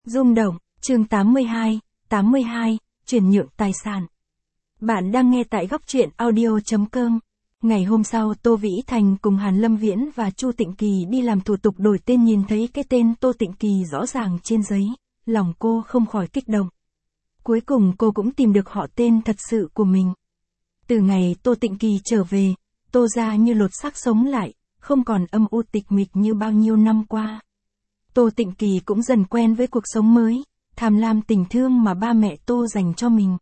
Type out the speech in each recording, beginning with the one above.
Rung động, chương 82, chuyển nhượng tài sản. Bạn đang nghe tại góc truyện audio.com. Ngày hôm sau Tô Vĩ Thành cùng Hàn Lâm Viễn và Chu Tịnh Kỳ đi làm thủ tục đổi tên, nhìn thấy cái tên Tô Tịnh Kỳ rõ ràng trên giấy, lòng cô không khỏi kích động. Cuối cùng cô cũng tìm được họ tên thật sự của mình. Từ ngày Tô Tịnh Kỳ trở về, Tô gia như lột xác sống lại, không còn âm u tịch mịch như bao nhiêu năm qua. Tô Tịnh Kỳ cũng dần quen với cuộc sống mới, tham lam tình thương mà ba mẹ Tô dành cho mình.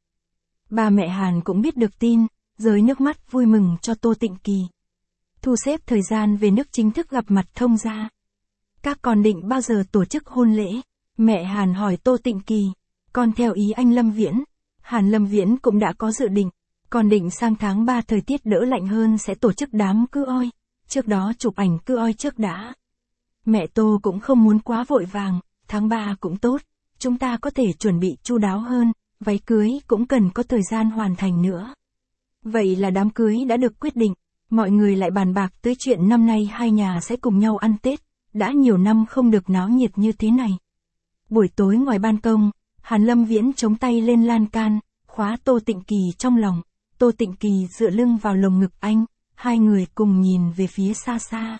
Ba mẹ Hàn cũng biết được tin, rơi nước mắt vui mừng cho Tô Tịnh Kỳ. Thu xếp thời gian về nước chính thức gặp mặt thông gia. Các con định bao giờ tổ chức hôn lễ? Mẹ Hàn hỏi Tô Tịnh Kỳ. Con theo ý anh Lâm Viễn. Hàn Lâm Viễn cũng đã có dự định. Con định sang tháng 3 thời tiết đỡ lạnh hơn sẽ tổ chức đám cưới oi. Trước đó chụp ảnh cưới oi trước đã. Mẹ Tô cũng không muốn quá vội vàng, tháng 3 cũng tốt, chúng ta có thể chuẩn bị chu đáo hơn, váy cưới cũng cần có thời gian hoàn thành nữa. Vậy là đám cưới đã được quyết định, mọi người lại bàn bạc tới chuyện năm nay hai nhà sẽ cùng nhau ăn Tết, đã nhiều năm không được náo nhiệt như thế này. Buổi tối ngoài ban công, Hàn Lâm Viễn chống tay lên lan can, khóa Tô Tịnh Kỳ trong lòng, Tô Tịnh Kỳ dựa lưng vào lồng ngực anh, hai người cùng nhìn về phía xa xa.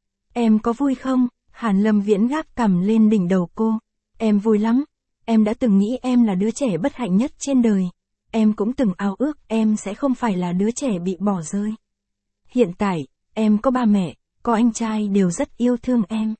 Em có vui không? Hàn Lâm Viễn gác cằm lên đỉnh đầu cô. Em vui lắm. Em đã từng nghĩ em là đứa trẻ bất hạnh nhất trên đời. Em cũng từng ao ước em sẽ không phải là đứa trẻ bị bỏ rơi. Hiện tại, em có ba mẹ, có anh trai đều rất yêu thương em.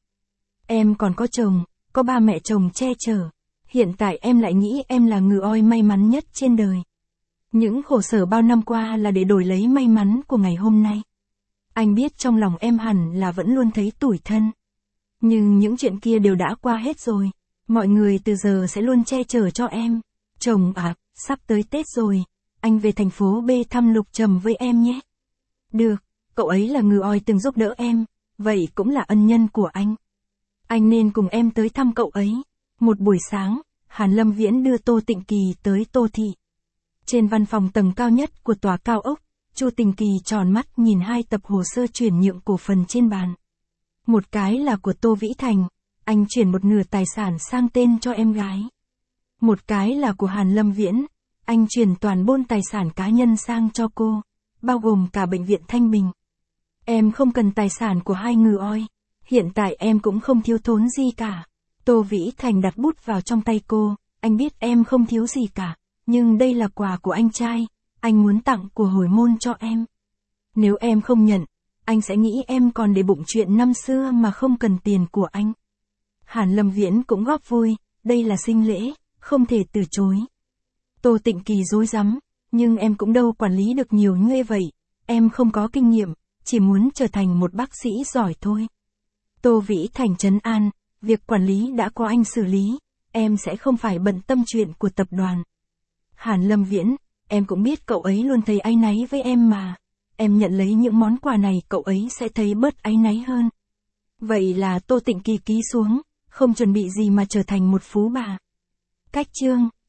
Em còn có chồng, có ba mẹ chồng che chở. Hiện tại em lại nghĩ em là người oi may mắn nhất trên đời. Những khổ sở bao năm qua là để đổi lấy may mắn của ngày hôm nay. Anh biết trong lòng em hẳn là vẫn luôn thấy tủi thân. Nhưng những chuyện kia đều đã qua hết rồi. Mọi người từ giờ sẽ luôn che chở cho em. Chồng à, sắp tới Tết rồi. Anh về thành phố B thăm Lục Trầm với em nhé. Được, cậu ấy là người oi từng giúp đỡ em. Vậy cũng là ân nhân của anh. Anh nên cùng em tới thăm cậu ấy. Một buổi sáng, Hàn Lâm Viễn đưa Tô Tịnh Kỳ tới Tô Thị. Trên văn phòng tầng cao nhất của tòa cao ốc, Chu Tịnh Kỳ tròn mắt nhìn hai tập hồ sơ chuyển nhượng cổ phần trên bàn. Một cái là của Tô Vĩ Thành, anh chuyển một nửa tài sản sang tên cho em gái. Một cái là của Hàn Lâm Viễn, anh chuyển toàn bộ tài sản cá nhân sang cho cô, bao gồm cả bệnh viện Thanh Bình. Em không cần tài sản của hai người oi, hiện tại em cũng không thiếu thốn gì cả. Tô Vĩ Thành đặt bút vào trong tay cô, anh biết em không thiếu gì cả, nhưng đây là quà của anh trai, anh muốn tặng của hồi môn cho em. Nếu em không nhận, anh sẽ nghĩ em còn để bụng chuyện năm xưa mà không cần tiền của anh. Hàn Lâm Viễn cũng góp vui, đây là sinh lễ, không thể từ chối. Tô Tịnh Kỳ rối rắm, nhưng em cũng đâu quản lý được nhiều như vậy, em không có kinh nghiệm, chỉ muốn trở thành một bác sĩ giỏi thôi. Tô Vĩ Thành trấn an, việc quản lý đã có anh xử lý, em sẽ không phải bận tâm chuyện của tập đoàn. Hàn Lâm Viễn, em cũng biết cậu ấy luôn thấy áy náy với em mà. Em nhận lấy những món quà này cậu ấy sẽ thấy bớt áy náy hơn. Vậy là Tô Tịnh Kỳ ký xuống, không chuẩn bị gì mà trở thành một phú bà. Cách chương